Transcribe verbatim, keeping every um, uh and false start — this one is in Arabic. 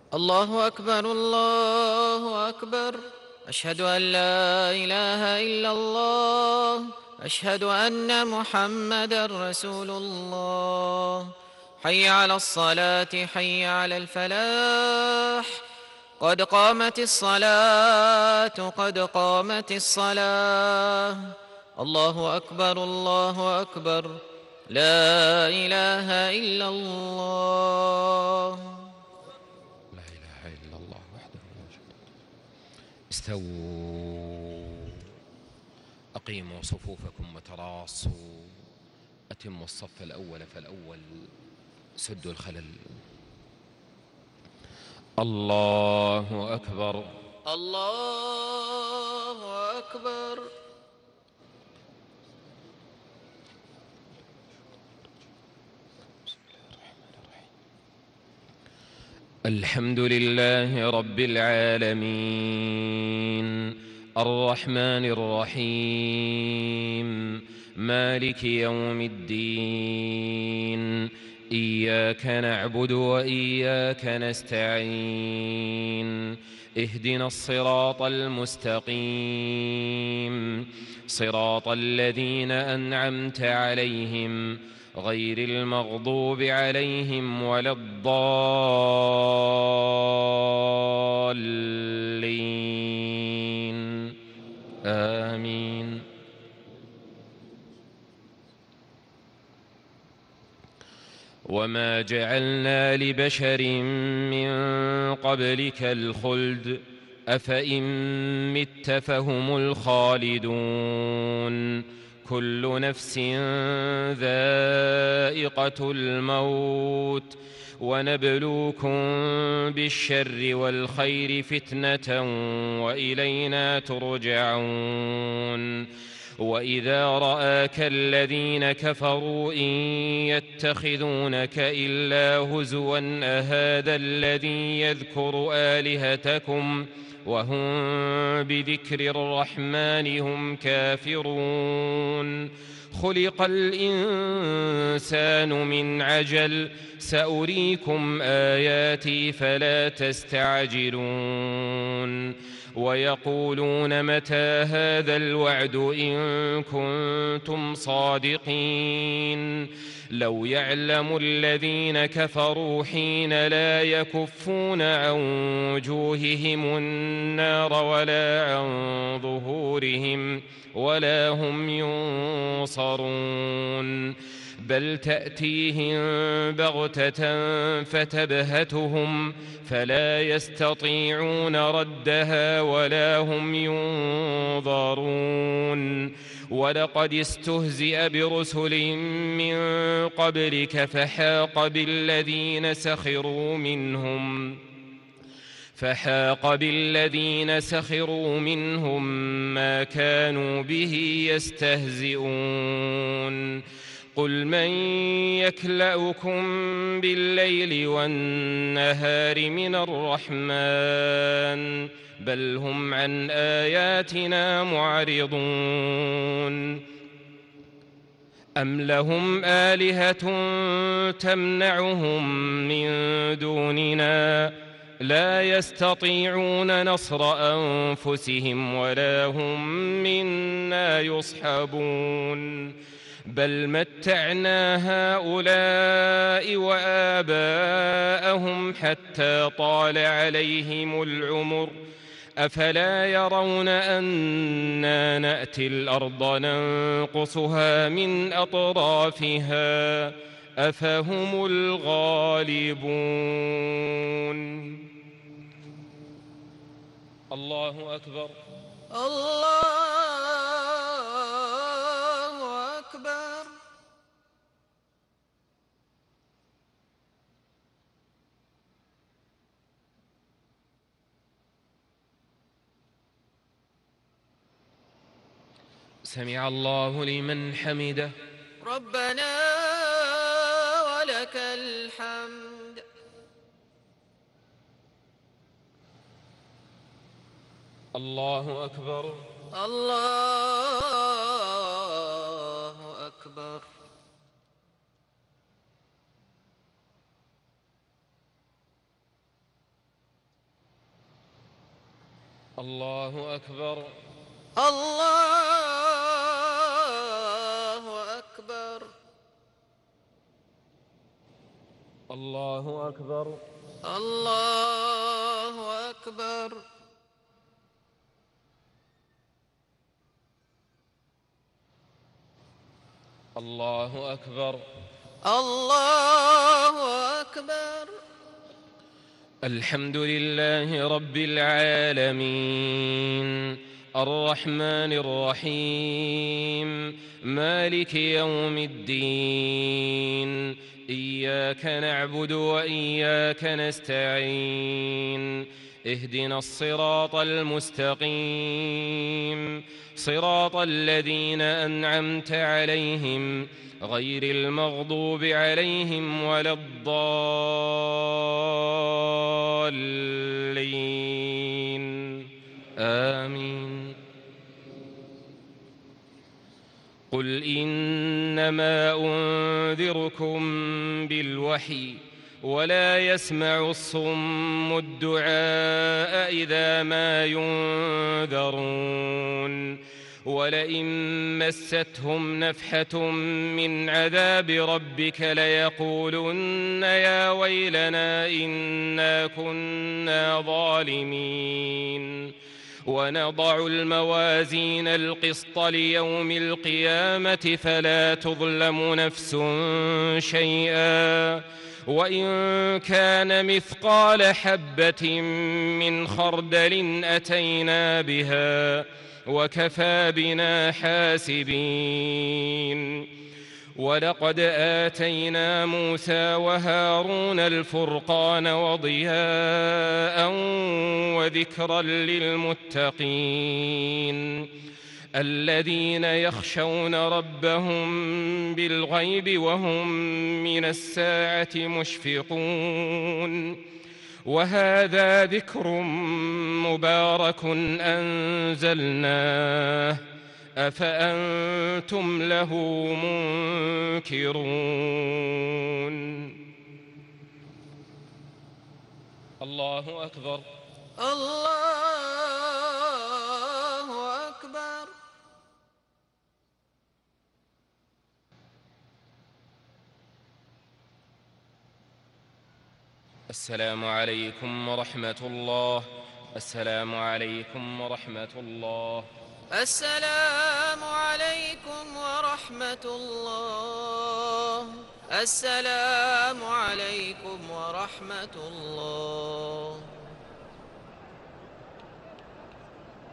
الله أكبر الله أكبر. أشهد أن لا إله إلا الله. أشهد أن محمدا رسول الله. حي على الصلاة حي على الفلاح. قد قامت الصلاة قد قامت الصلاة. الله أكبر الله أكبر. لا إله إلا الله. لا إله إلا الله وحده لا شريك له. استووا، أقيموا صفوفكم وتراصوا، أتموا الصف الأول فالأول، سدوا الخلل. الله أكبر الله أكبر. الحمد لله رب العالمين، الرحمن الرحيم، مالك يوم الدين. إياك نعبد وإياك نستعين. اهدنا الصراط المستقيم، صراط الذين أنعمت عليهم غير المغضوب عليهم ولا الضالين. آمين. وما جعلنا لبشر من قبلك الخلد أفإن مت فهم الخالدون. كل نفس ذائقة الموت، ونبلوكم بالشر والخير فتنة وإلينا ترجعون. وإذا رآك الذين كفروا إن يتخذونك إلا هزوا أهذا الذي يذكر آلهتكم وهم بذكر الرحمن هم كافرون. خلق الإنسان من عجل، سأريكم آياتي فلا تستعجلون. ويقولون متى هذا الوعد إن كنتم صادقين. لو يعلم الذين كفروا حين لا يكفون عن وجوههم النار ولا عن ظهورهم ولا هم ينصرون. بل تأتيهم بغتة فتبهتهم فلا يستطيعون ردها ولا هم ينظرون. ولقد استهزئ برسل من قبلك فحاق بالذين سخروا منهم فحاق بالذين سخروا منهم ما كانوا به يستهزئون. قل من يكلؤكم بالليل والنهار من الرحمن بل هم عن آياتنا معرضون. أم لهم آلهة تمنعهم من دوننا لا يستطيعون نصر أنفسهم ولا هم منا يصحبون. بل متعنا هؤلاء وآباءهم حتى طال عليهم العمر أفلا يرون أنا نأتي الأرض ننقصها من أطرافها أفهم الغالبون. الله أكبر الله أكبر. سمع الله لمن حمده. ربنا ولك الحمد. الله أكبر الله أكبر. الله أكبر. الله أكبر. الله أكبر. الله أكبر. الله أكبر. الله أكبر. الحمد لله رب العالمين الرحمن الرحيم مالك يوم الدين إياك نعبد وإياك نستعين اهدنا الصراط المستقيم صراط الذين أنعمت عليهم غير المغضوب عليهم ولا الضالين آمين. قل إنما أنذركم بالوحي ولا يسمع الصم الدعاء إذا ما ينذرون ولئن مستهم نفحة من عذاب ربك ليقولن يا ويلنا إنا كنا ظالمين ونضع الموازين القسط ليوم القيامة فلا تظلم نفس شيئا وإن كان مثقال حبة من خردل أتينا بها وكفى بنا حاسبين. ولقد آتينا موسى وهارون الفرقان وضياء وذكرا للمتقين الذين يخشون ربهم بالغيب وهم من الساعة مشفقون. وهذا ذكر مبارك أنزلناه أفأنتم له منكرون. الله أكبر. الله أكبر. السلام عليكم ورحمة الله. السلام عليكم ورحمة الله. السلام عليكم ورحمة الله. السلام عليكم ورحمة الله.